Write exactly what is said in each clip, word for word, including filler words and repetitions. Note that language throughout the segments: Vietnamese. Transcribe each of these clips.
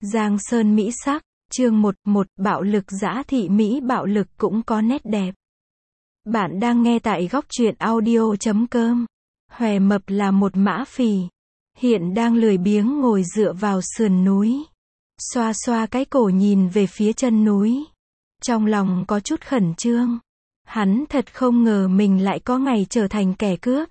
Giang Sơn Mỹ Sắc, chương một, một, bạo lực dã thị Mỹ bạo lực cũng có nét đẹp. Bạn đang nghe tại góc truyện audio chấm com. Hòe Mập là một mã phì, hiện đang lười biếng ngồi dựa vào sườn núi. Xoa xoa cái cổ nhìn về phía chân núi. Trong lòng có chút khẩn trương. Hắn thật không ngờ mình lại có ngày trở thành kẻ cướp.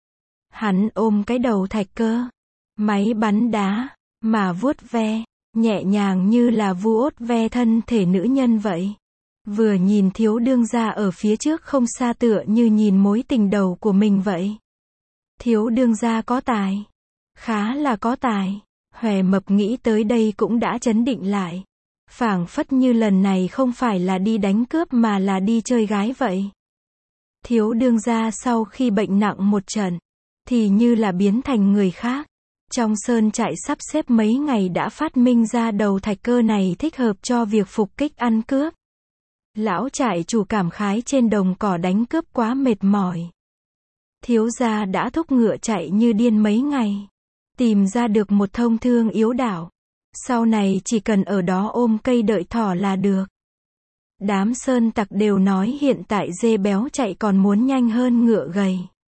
Hắn ôm cái đầu thạch cơ, máy bắn đá, mà vuốt ve, nhẹ nhàng như là vuốt ve thân thể nữ nhân vậy. Vừa nhìn thiếu đương gia ở phía trước không xa tựa như nhìn mối tình đầu của mình vậy. Thiếu đương gia có tài. Khá là có tài. Hòe Mập nghĩ tới đây cũng đã trấn định lại. Phảng phất như lần này không phải là đi đánh cướp mà là đi chơi gái vậy. Thiếu đương gia sau khi bệnh nặng một trận, thì như là biến thành người khác. Trong sơn trại sắp xếp mấy ngày đã phát minh ra đầu thạch cơ này thích hợp cho việc phục kích ăn cướp. Lão trại chủ cảm khái trên đồng cỏ đánh cướp quá mệt mỏi. Thiếu gia đã thúc ngựa chạy như điên mấy ngày. Tìm ra được một thông thương yếu đảo. Sau này chỉ cần ở đó ôm cây đợi thỏ là được. Đám sơn tặc đều nói hiện tại dê béo chạy còn muốn nhanh hơn ngựa gầy.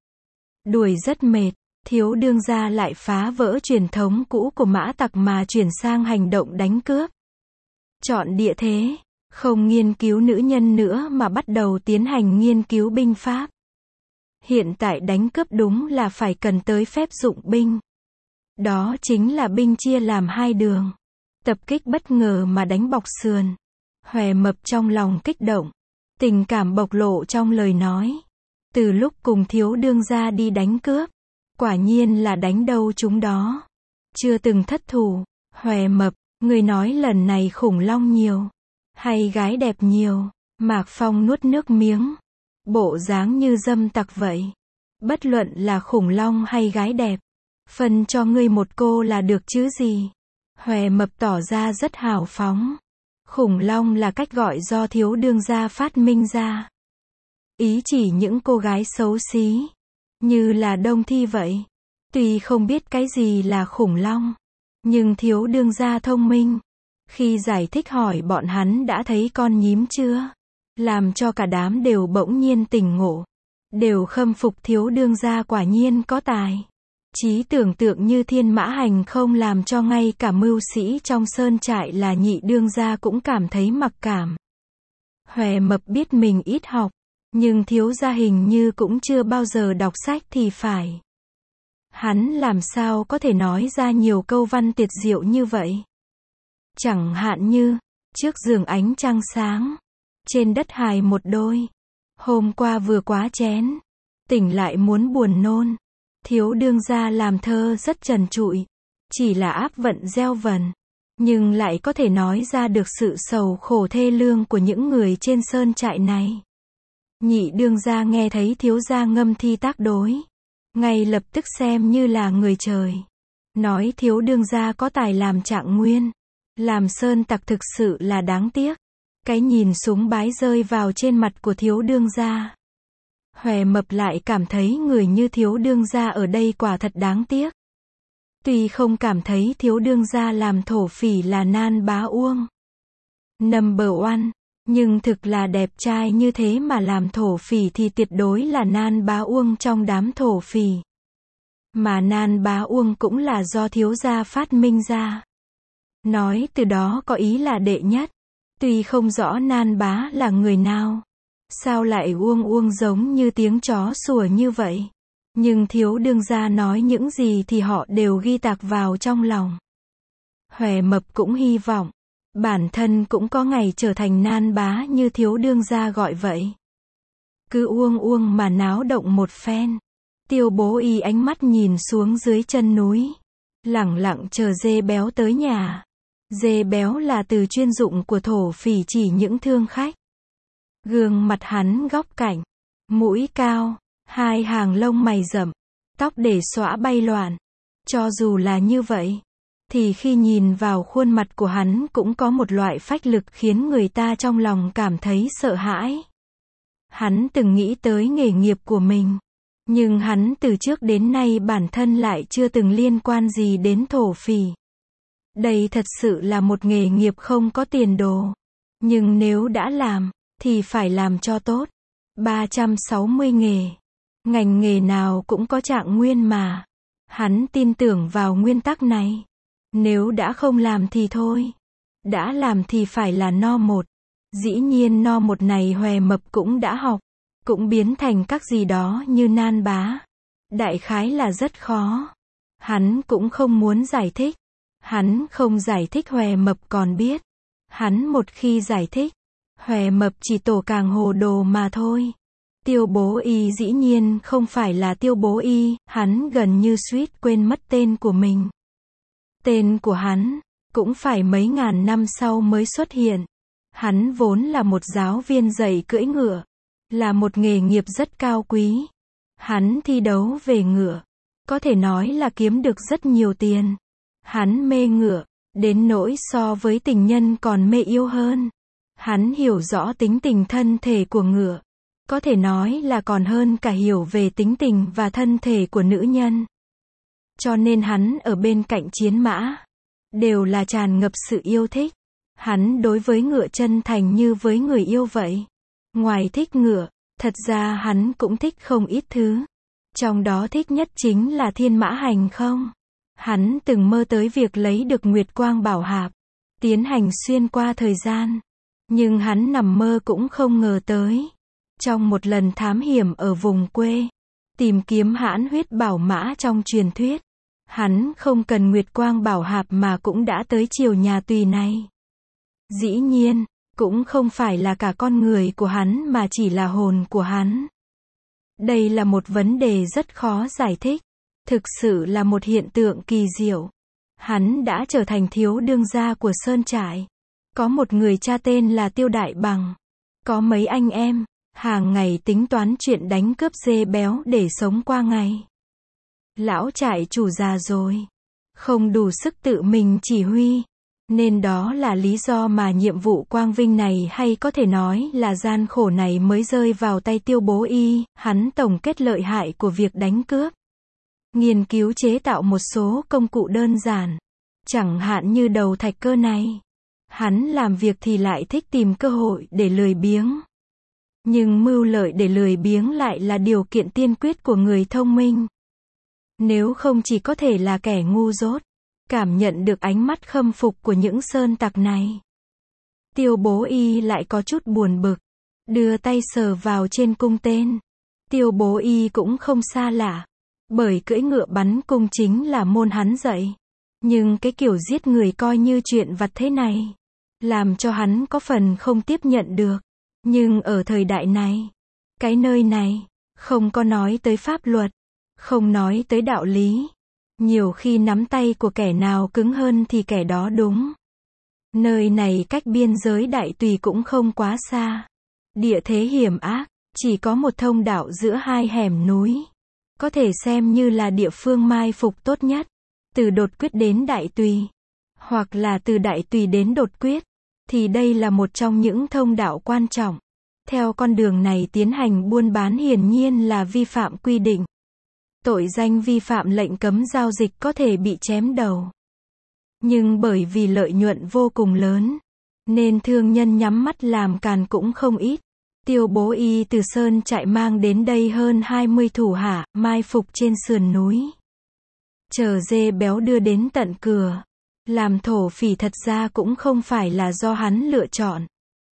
Đuổi rất mệt, thiếu đương gia lại phá vỡ truyền thống cũ của mã tặc mà chuyển sang hành động đánh cướp. Chọn địa thế, không nghiên cứu nữ nhân nữa mà bắt đầu tiến hành nghiên cứu binh pháp. Hiện tại đánh cướp đúng là phải cần tới phép dụng binh. Đó chính là binh chia làm hai đường. Tập kích bất ngờ mà đánh bọc sườn. Hòe Mập trong lòng kích động. Tình cảm bộc lộ trong lời nói. Từ lúc cùng thiếu đương gia đi đánh cướp, quả nhiên là đánh đâu chúng đó. Chưa từng thất thủ. Hòe Mập, người nói lần này khủng long nhiều, hay gái đẹp nhiều? Mạc Phong nuốt nước miếng. Bộ dáng như dâm tặc vậy. Bất luận là khủng long hay gái đẹp, phân cho ngươi một cô là được chứ gì. Hòe Mập tỏ ra rất hào phóng. Khủng long là cách gọi do thiếu đương gia phát minh ra. Ý chỉ những cô gái xấu xí, như là Đông Thi vậy. Tuy không biết cái gì là khủng long, nhưng thiếu đương gia thông minh. Khi giải thích hỏi bọn hắn đã thấy con nhím chưa, làm cho cả đám đều bỗng nhiên tỉnh ngộ. Đều khâm phục thiếu đương gia quả nhiên có tài. Trí tưởng tượng như thiên mã hành không làm cho ngay cả mưu sĩ trong sơn trại là nhị đương gia cũng cảm thấy mặc cảm. Hòe Mập biết mình ít học, nhưng thiếu gia hình như cũng chưa bao giờ đọc sách thì phải. Hắn làm sao có thể nói ra nhiều câu văn tuyệt diệu như vậy. Chẳng hạn như, trước giường ánh trăng sáng, trên đất hài một đôi. Hôm qua vừa quá chén, tỉnh lại muốn buồn nôn. Thiếu đương gia làm thơ rất trần trụi, chỉ là áp vận gieo vần, nhưng lại có thể nói ra được sự sầu khổ thê lương của những người trên sơn trại này. Nhị đương gia nghe thấy thiếu gia ngâm thi tác đối, ngay lập tức xem như là người trời. Nói thiếu đương gia có tài làm trạng nguyên, làm sơn tặc thực sự là đáng tiếc. Cái nhìn súng bái rơi vào trên mặt của thiếu đương gia. Hòe Mập lại cảm thấy người như thiếu đương gia ở đây quả thật đáng tiếc. Tuy không cảm thấy thiếu đương gia làm thổ phỉ là nan bá uông number one, nhưng thực là đẹp trai như thế mà làm thổ phỉ thì tuyệt đối là nan bá uông trong đám thổ phỉ. Mà nan bá uông cũng là do thiếu gia phát minh ra. Nói từ đó có ý là đệ nhất. Tuy không rõ nan bá là người nào, sao lại uông uông giống như tiếng chó sủa như vậy, nhưng thiếu đương gia nói những gì thì họ đều ghi tạc vào trong lòng. Hòe Mập cũng hy vọng bản thân cũng có ngày trở thành nan bá như thiếu đương gia gọi vậy. Cứ uông uông mà náo động một phen. Tiêu Bố Y ánh mắt nhìn xuống dưới chân núi, lẳng lặng chờ dê béo tới nhà. Dê béo là từ chuyên dụng của thổ phỉ chỉ những thương khách. Gương mặt hắn góc cạnh, mũi cao, hai hàng lông mày rậm, tóc để xõa bay loạn. Cho dù là như vậy, thì khi nhìn vào khuôn mặt của hắn cũng có một loại phách lực khiến người ta trong lòng cảm thấy sợ hãi. Hắn từng nghĩ tới nghề nghiệp của mình, nhưng hắn từ trước đến nay bản thân lại chưa từng liên quan gì đến thổ phỉ. Đây thật sự là một nghề nghiệp không có tiền đồ. Nhưng nếu đã làm, thì phải làm cho tốt. ba trăm sáu mươi nghề. Ngành nghề nào cũng có trạng nguyên mà. Hắn tin tưởng vào nguyên tắc này. Nếu đã không làm thì thôi. Đã làm thì phải là no một. Dĩ nhiên no một này Hòe Mập cũng đã học. Cũng biến thành các gì đó như nan bá. Đại khái là rất khó. Hắn cũng không muốn giải thích. Hắn không giải thích Hòe Mập còn biết. Hắn một khi giải thích, Hòe Mập chỉ tổ càng hồ đồ mà thôi. Tiêu Bố Y dĩ nhiên không phải là Tiêu Bố Y, hắn gần như suýt quên mất tên của mình. Tên của hắn, cũng phải mấy ngàn năm sau mới xuất hiện. Hắn vốn là một giáo viên dạy cưỡi ngựa, là một nghề nghiệp rất cao quý. Hắn thi đấu về ngựa, có thể nói là kiếm được rất nhiều tiền. Hắn mê ngựa, đến nỗi so với tình nhân còn mê yêu hơn. Hắn hiểu rõ tính tình thân thể của ngựa, có thể nói là còn hơn cả hiểu về tính tình và thân thể của nữ nhân. Cho nên hắn ở bên cạnh chiến mã, đều là tràn ngập sự yêu thích. Hắn đối với ngựa chân thành như với người yêu vậy. Ngoài thích ngựa, thật ra hắn cũng thích không ít thứ. Trong đó thích nhất chính là thiên mã hành không. Hắn từng mơ tới việc lấy được Nguyệt Quang Bảo Hạp, tiến hành xuyên qua thời gian. Nhưng hắn nằm mơ cũng không ngờ tới. Trong một lần thám hiểm ở vùng quê, tìm kiếm hãn huyết bảo mã trong truyền thuyết, hắn không cần Nguyệt Quang Bảo Hạp mà cũng đã tới triều nhà Tùy này. Dĩ nhiên, cũng không phải là cả con người của hắn mà chỉ là hồn của hắn. Đây là một vấn đề rất khó giải thích. Thực sự là một hiện tượng kỳ diệu. Hắn đã trở thành thiếu đương gia của Sơn Trại. Có một người cha tên là Tiêu Đại Bằng. Có mấy anh em, hàng ngày tính toán chuyện đánh cướp dê béo để sống qua ngày. Lão trại chủ già rồi, không đủ sức tự mình chỉ huy. Nên đó là lý do mà nhiệm vụ quang vinh này hay có thể nói là gian khổ này mới rơi vào tay Tiêu Bố Y. Hắn tổng kết lợi hại của việc đánh cướp. Nghiên cứu chế tạo một số công cụ đơn giản. Chẳng hạn như đầu thạch cơ này. Hắn làm việc thì lại thích tìm cơ hội để lười biếng. Nhưng mưu lợi để lười biếng lại là điều kiện tiên quyết của người thông minh. Nếu không chỉ có thể là kẻ ngu dốt. Cảm nhận được ánh mắt khâm phục của những sơn tặc này. Tiêu Bố Y lại có chút buồn bực. Đưa tay sờ vào trên cung tên. Tiêu Bố Y cũng không xa lạ. Bởi cưỡi ngựa bắn cung chính là môn hắn dạy. Nhưng cái kiểu giết người coi như chuyện vặt thế này, làm cho hắn có phần không tiếp nhận được. Nhưng ở thời đại này, cái nơi này, không có nói tới pháp luật, không nói tới đạo lý. Nhiều khi nắm tay của kẻ nào cứng hơn thì kẻ đó đúng. Nơi này cách biên giới Đại Tùy cũng không quá xa. Địa thế hiểm ác, chỉ có một thông đạo giữa hai hẻm núi. Có thể xem như là địa phương mai phục tốt nhất. Từ Đột Quyết đến Đại Tùy, hoặc là từ Đại Tùy đến Đột Quyết, thì đây là một trong những thông đạo quan trọng. Theo con đường này tiến hành buôn bán hiển nhiên là vi phạm quy định. Tội danh vi phạm lệnh cấm giao dịch có thể bị chém đầu. Nhưng bởi vì lợi nhuận vô cùng lớn, nên thương nhân nhắm mắt làm càn cũng không ít. Tiêu Bố Y từ Sơn Trại mang đến đây hơn hai mươi thủ hạ, mai phục trên sườn núi. Chờ dê béo đưa đến tận cửa. Làm thổ phỉ thật ra cũng không phải là do hắn lựa chọn.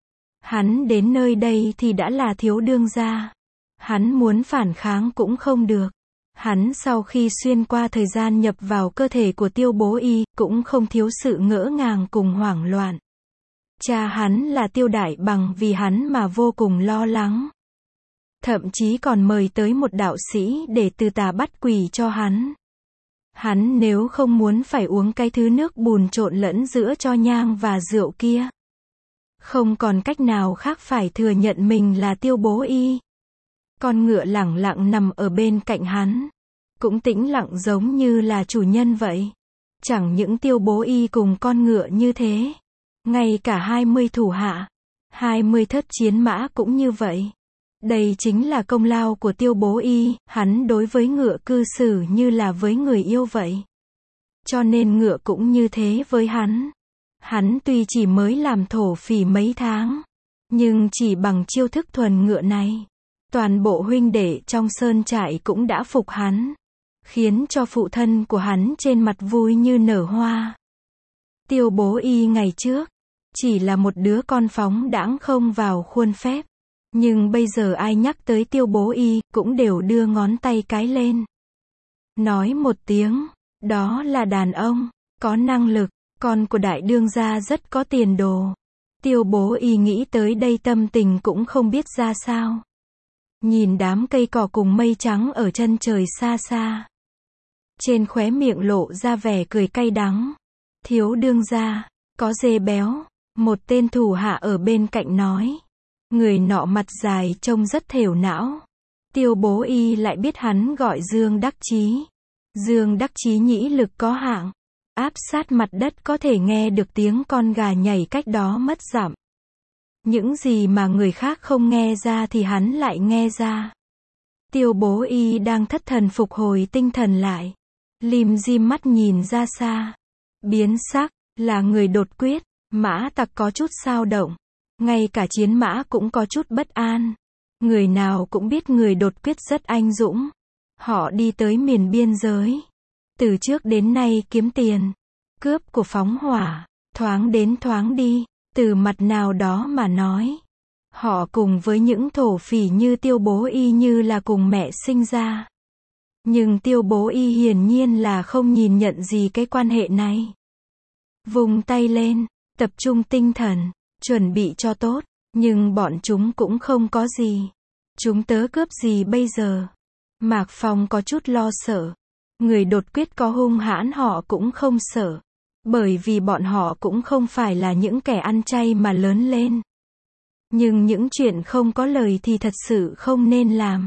Hắn đến nơi đây thì đã là thiếu đương gia. Hắn muốn phản kháng cũng không được. Hắn sau khi xuyên qua thời gian nhập vào cơ thể của Tiêu Bố Y, cũng không thiếu sự ngỡ ngàng cùng hoảng loạn. Cha hắn là Tiêu Đại Bằng vì hắn mà vô cùng lo lắng. Thậm chí còn mời tới một đạo sĩ để từ tà bắt quỷ cho hắn. Hắn nếu không muốn phải uống cái thứ nước bùn trộn lẫn giữa cho nhang và rượu kia, không còn cách nào khác phải thừa nhận mình là Tiêu Bố Y. Con ngựa lẳng lặng nằm ở bên cạnh hắn, cũng tĩnh lặng giống như là chủ nhân vậy. Chẳng những Tiêu Bố Y cùng con ngựa như thế, ngay cả hai mươi thủ hạ, hai mươi thất chiến mã cũng như vậy. Đây chính là công lao của Tiêu Bố Y, hắn đối với ngựa cư xử như là với người yêu vậy. cho nên ngựa cũng như thế với hắn. Hắn tuy chỉ mới làm thổ phỉ mấy tháng, nhưng chỉ bằng chiêu thức thuần ngựa này, toàn bộ huynh đệ trong sơn trại cũng đã phục hắn, khiến cho phụ thân của hắn trên mặt vui như nở hoa. Tiêu Bố Y ngày trước, chỉ là một đứa con phóng đãng không vào khuôn phép, nhưng bây giờ ai nhắc tới Tiêu Bố Y, cũng đều đưa ngón tay cái lên. Nói một tiếng, đó là đàn ông, có năng lực, con của đại đương gia rất có tiền đồ. Tiêu Bố Y nghĩ tới đây tâm tình cũng không biết ra sao. Nhìn đám cây cỏ cùng mây trắng ở chân trời xa xa, trên khóe miệng lộ ra vẻ cười cay đắng. Thiếu đương gia, có dê béo, một tên thủ hạ ở bên cạnh nói. Người nọ mặt dài trông rất thều não. Tiêu Bố Y lại biết hắn gọi Dương Đắc Chí. Dương Đắc Chí nhĩ lực có hạng, áp sát mặt đất có thể nghe được tiếng con gà nhảy cách đó mất dặm. Những gì mà người khác không nghe ra thì hắn lại nghe ra. Tiêu Bố Y đang thất thần phục hồi tinh thần lại, lim dim mắt nhìn ra xa. Biến sắc, là người đột quyết. Mã tặc có chút xao động, ngay cả chiến mã cũng có chút bất an. Người nào cũng biết người đột quyết rất anh dũng. Họ đi tới miền biên giới, từ trước đến nay kiếm tiền, cướp của phóng hỏa, thoáng đến thoáng đi. Từ mặt nào đó mà nói, họ cùng với những thổ phỉ như Tiêu Bố Y như là cùng mẹ sinh ra. Nhưng Tiêu Bố Y hiển nhiên là không nhìn nhận gì cái quan hệ này. Vùng tay lên, tập trung tinh thần, chuẩn bị cho tốt, nhưng bọn chúng cũng không có gì. Chúng tớ cướp gì bây giờ? Mạc Phong có chút lo sợ. Người đột quyết có hung hãn họ cũng không sợ. Bởi vì bọn họ cũng không phải là những kẻ ăn chay mà lớn lên. Nhưng những chuyện không có lời thì thật sự không nên làm.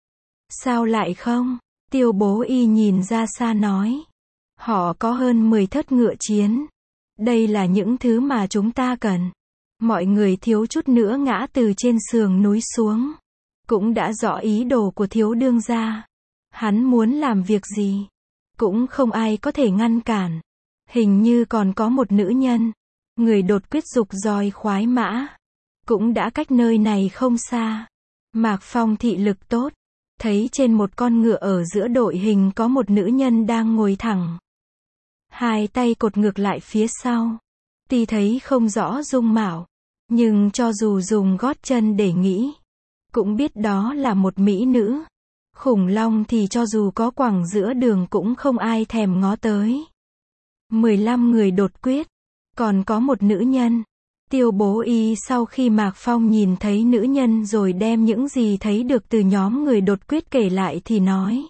Sao lại không? Tiêu Bố Y nhìn ra xa nói. Họ có hơn mười thất ngựa chiến. Đây là những thứ mà chúng ta cần. Mọi người thiếu chút nữa ngã từ trên sườn núi xuống. Cũng đã rõ ý đồ của thiếu đương gia. Hắn muốn làm việc gì, cũng không ai có thể ngăn cản. Hình như còn có một nữ nhân. Người đột quyết dục roi khoái mã. Cũng đã cách nơi này không xa. Mạc Phong thị lực tốt. Thấy trên một con ngựa ở giữa đội hình có một nữ nhân đang ngồi thẳng. Hai tay cột ngược lại phía sau. Tuy thấy không rõ dung mạo, nhưng cho dù dùng gót chân để nghĩ, cũng biết đó là một mỹ nữ. Khủng long thì cho dù có quẳng giữa đường cũng không ai thèm ngó tới. mười lăm người đột quyết, còn có một nữ nhân. Tiêu Bố Y sau khi Mạc Phong nhìn thấy nữ nhân rồi đem những gì thấy được từ nhóm người đột quyết kể lại thì nói.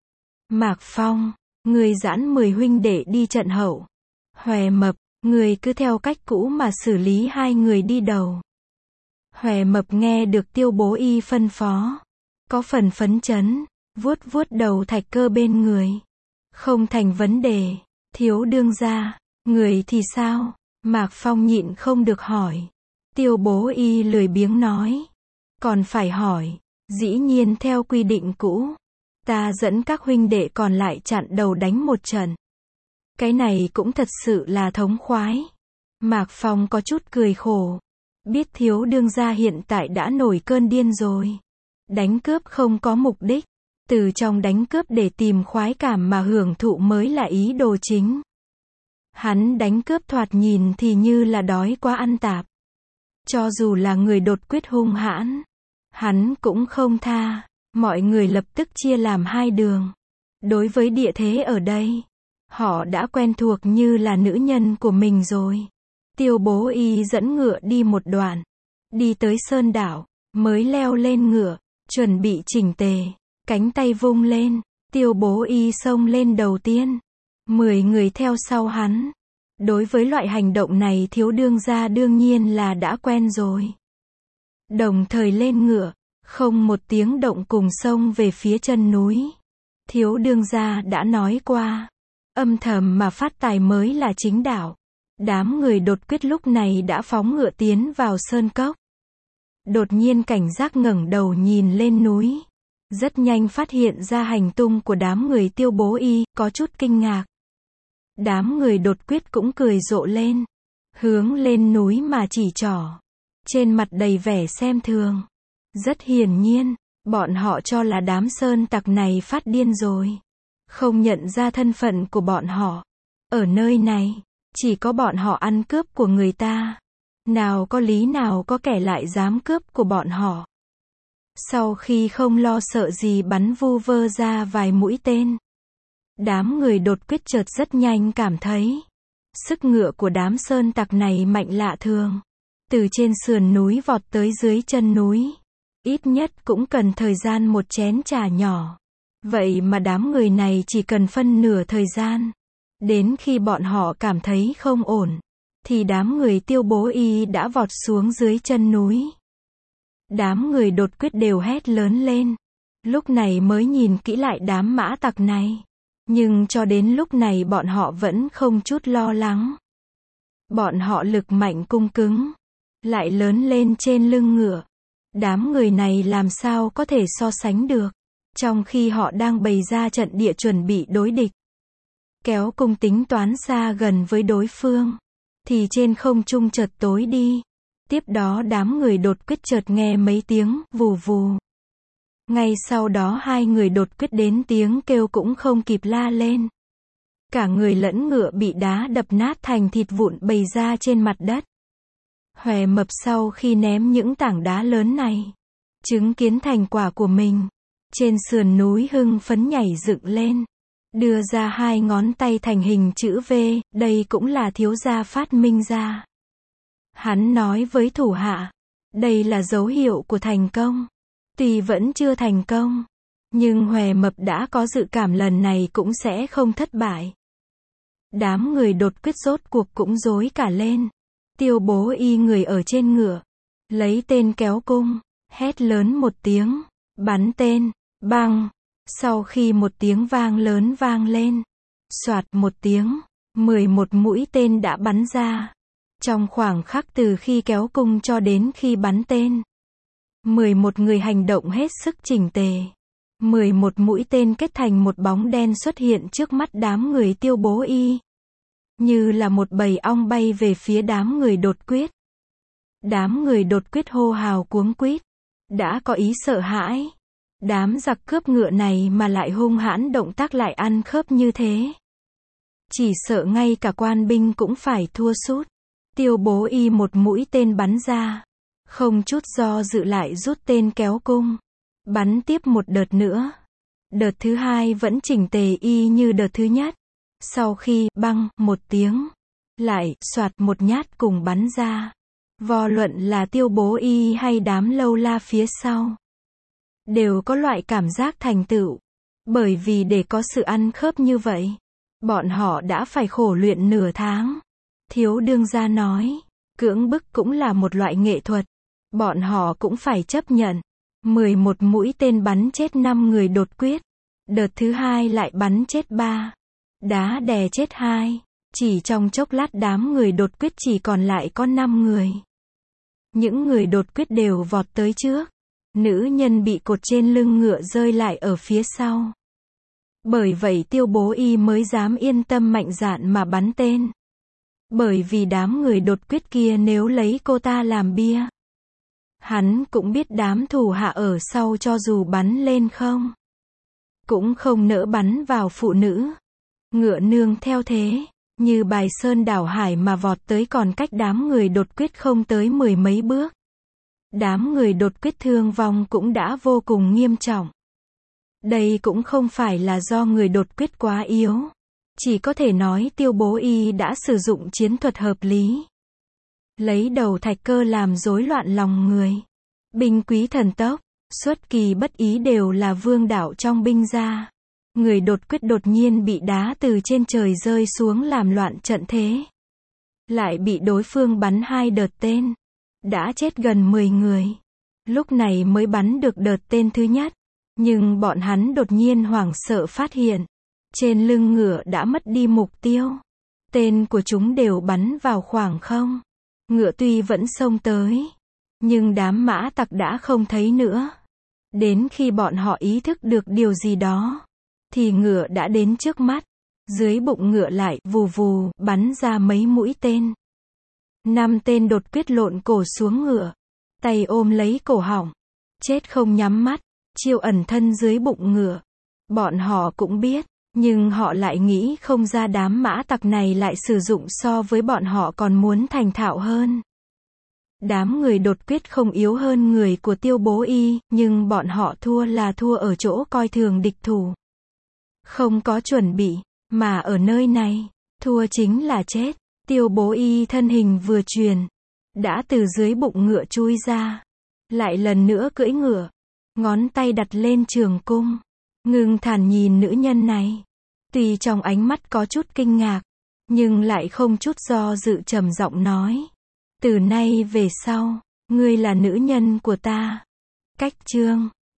Mạc Phong, người giãn mười huynh đệ đi trận hậu. Hòe Mập, người cứ theo cách cũ mà xử lý hai người đi đầu. Hòe Mập nghe được Tiêu Bố Y phân phó, có phần phấn chấn, vuốt vuốt đầu Thạch Cơ bên người. Không thành vấn đề. Thiếu đương gia, người thì sao? Mạc Phong nhịn không được hỏi. Tiêu Bố Y lười biếng nói. Còn phải hỏi, dĩ nhiên theo quy định cũ. Ta dẫn các huynh đệ còn lại chặn đầu đánh một trận. Cái này cũng thật sự là thống khoái. Mạc Phong có chút cười khổ. Biết thiếu đương gia hiện tại đã nổi cơn điên rồi. Đánh cướp không có mục đích. Từ trong đánh cướp để tìm khoái cảm mà hưởng thụ mới là ý đồ chính. Hắn đánh cướp thoạt nhìn thì như là đói quá ăn tạp. Cho dù là người đột quyết hung hãn, hắn cũng không tha. Mọi người lập tức chia làm hai đường. Đối với địa thế ở đây, họ đã quen thuộc như là nữ nhân của mình rồi. Tiêu Bố Y dẫn ngựa đi một đoạn, đi tới sơn đảo, mới leo lên ngựa, chuẩn bị chỉnh tề, cánh tay vung lên, Tiêu Bố Y xông lên đầu tiên, mười người theo sau hắn. Đối với loại hành động này thiếu đương gia đương nhiên là đã quen rồi. Đồng thời lên ngựa, không một tiếng động cùng xông về phía chân núi. Thiếu đương gia đã nói qua, âm thầm mà phát tài mới là chính đạo. Đám người đột quyết lúc này đã phóng ngựa tiến vào sơn cốc. Đột nhiên cảnh giác ngẩng đầu nhìn lên núi. Rất nhanh phát hiện ra hành tung của đám người Tiêu Bố Y, có chút kinh ngạc. Đám người đột quyết cũng cười rộ lên, hướng lên núi mà chỉ trỏ, trên mặt đầy vẻ xem thường. Rất hiển nhiên, bọn họ cho là đám sơn tặc này phát điên rồi, không nhận ra thân phận của bọn họ. Ở nơi này, chỉ có bọn họ ăn cướp của người ta, nào có lý nào có kẻ lại dám cướp của bọn họ. Sau khi không lo sợ gì bắn vu vơ ra vài mũi tên, đám người đột quyết chợt rất nhanh cảm thấy sức ngựa của đám sơn tặc này mạnh lạ thường. Từ trên sườn núi vọt tới dưới chân núi, ít nhất cũng cần thời gian một chén trà nhỏ. Vậy mà đám người này chỉ cần phân nửa thời gian. Đến khi bọn họ cảm thấy không ổn, thì đám người Tiêu Bố Y đã vọt xuống dưới chân núi. Đám người đột quyết đều hét lớn lên. Lúc này mới nhìn kỹ lại đám mã tặc này. Nhưng cho đến lúc này bọn họ vẫn không chút lo lắng. Bọn họ lực mạnh cung cứng, lại lớn lên trên lưng ngựa. Đám người này làm sao có thể so sánh được, trong khi họ đang bày ra trận địa chuẩn bị đối địch. Kéo cung tính toán xa gần với đối phương, thì trên không trung chợt tối đi. Tiếp đó đám người đột quyết chợt nghe mấy tiếng vù vù. Ngay sau đó hai người đột quyết đến tiếng kêu cũng không kịp la lên. Cả người lẫn ngựa bị đá đập nát thành thịt vụn bày ra trên mặt đất. Hòe Mập sau khi ném những tảng đá lớn này, chứng kiến thành quả của mình, trên sườn núi hưng phấn nhảy dựng lên, đưa ra hai ngón tay thành hình chữ V, đây cũng là thiếu gia phát minh ra. Hắn nói với thủ hạ, đây là dấu hiệu của thành công. Tuy vẫn chưa thành công, nhưng Hòe Mập đã có dự cảm lần này cũng sẽ không thất bại. Đám người đột quyết rốt cuộc cũng rối cả lên. Tiêu Bố Y người ở trên ngựa, lấy tên kéo cung, hét lớn một tiếng, bắn tên, băng. Sau khi một tiếng vang lớn vang lên, soạt một tiếng, mười một mũi tên đã bắn ra. Trong khoảng khắc từ khi kéo cung cho đến khi bắn tên, mười một người hành động hết sức chỉnh tề. mười một mũi tên kết thành một bóng đen xuất hiện trước mắt đám người Tiêu Bố Y, như là một bầy ong bay về phía đám người đột quyết. Đám người đột quyết hô hào cuống quýt, đã có ý sợ hãi. Đám giặc cướp ngựa này mà lại hung hãn, động tác lại ăn khớp như thế, chỉ sợ ngay cả quan binh cũng phải thua sút. Tiêu Bố Y một mũi tên bắn ra, không chút do dự lại rút tên kéo cung, bắn tiếp một đợt nữa. Đợt thứ hai vẫn chỉnh tề y như đợt thứ nhất. Sau khi băng một tiếng, lại soạt một nhát cùng bắn ra. Vô luận là Tiêu Bố Y hay đám lâu la phía sau, đều có loại cảm giác thành tựu. Bởi vì để có sự ăn khớp như vậy, bọn họ đã phải khổ luyện nửa tháng. Thiếu đương gia nói, cưỡng bức cũng là một loại nghệ thuật. Bọn họ cũng phải chấp nhận. mười một mũi tên bắn chết năm người đột quyết. Đợt thứ hai lại bắn chết ba. Đá đè chết hai. Chỉ trong chốc lát đám người đột quyết chỉ còn lại có năm người. Những người đột quyết đều vọt tới trước. Nữ nhân bị cột trên lưng ngựa rơi lại ở phía sau. Bởi vậy Tiêu Bố Y mới dám yên tâm mạnh dạn mà bắn tên. Bởi vì đám người đột quyết kia nếu lấy cô ta làm bia, hắn cũng biết đám thủ hạ ở sau cho dù bắn lên không, cũng không nỡ bắn vào phụ nữ. Ngựa nương theo thế, như bài sơn đảo hải mà vọt tới, còn cách đám người đột quyết không tới mười mấy bước. Đám người đột quyết thương vong cũng đã vô cùng nghiêm trọng. Đây cũng không phải là do người đột quyết quá yếu. Chỉ có thể nói Tiêu Bố Y đã sử dụng chiến thuật hợp lý. Lấy đầu thạch cơ làm rối loạn lòng người. Binh quý thần tốc, xuất kỳ bất ý đều là vương đạo trong binh gia. Người đột quyết đột nhiên bị đá từ trên trời rơi xuống làm loạn trận thế. Lại bị đối phương bắn hai đợt tên. Đã chết gần mười người. Lúc này mới bắn được đợt tên thứ nhất. Nhưng bọn hắn đột nhiên hoảng sợ phát hiện, trên lưng ngựa đã mất đi mục tiêu. Tên của chúng đều bắn vào khoảng không. Ngựa tuy vẫn xông tới, nhưng đám mã tặc đã không thấy nữa. Đến khi bọn họ ý thức được điều gì đó, thì ngựa đã đến trước mắt. Dưới bụng ngựa lại, vù vù, bắn ra mấy mũi tên. Năm tên đột quyết lộn cổ xuống ngựa. Tay ôm lấy cổ họng. Chết không nhắm mắt, chiêu ẩn thân dưới bụng ngựa. Bọn họ cũng biết, nhưng họ lại nghĩ không ra đám mã tặc này lại sử dụng so với bọn họ còn muốn thành thạo hơn. Đám người đột quyết không yếu hơn người của Tiêu Bố Y, nhưng bọn họ thua là thua ở chỗ coi thường địch thủ. Không có chuẩn bị, mà ở nơi này, thua chính là chết. Tiêu Bố Y thân hình vừa truyền, đã từ dưới bụng ngựa chui ra. Lại lần nữa cưỡi ngựa, ngón tay đặt lên trường cung. Ngưng thản nhìn nữ nhân này. Tuy trong ánh mắt có chút kinh ngạc, nhưng lại không chút do dự trầm giọng nói. Từ nay về sau, ngươi là nữ nhân của ta. Cách chương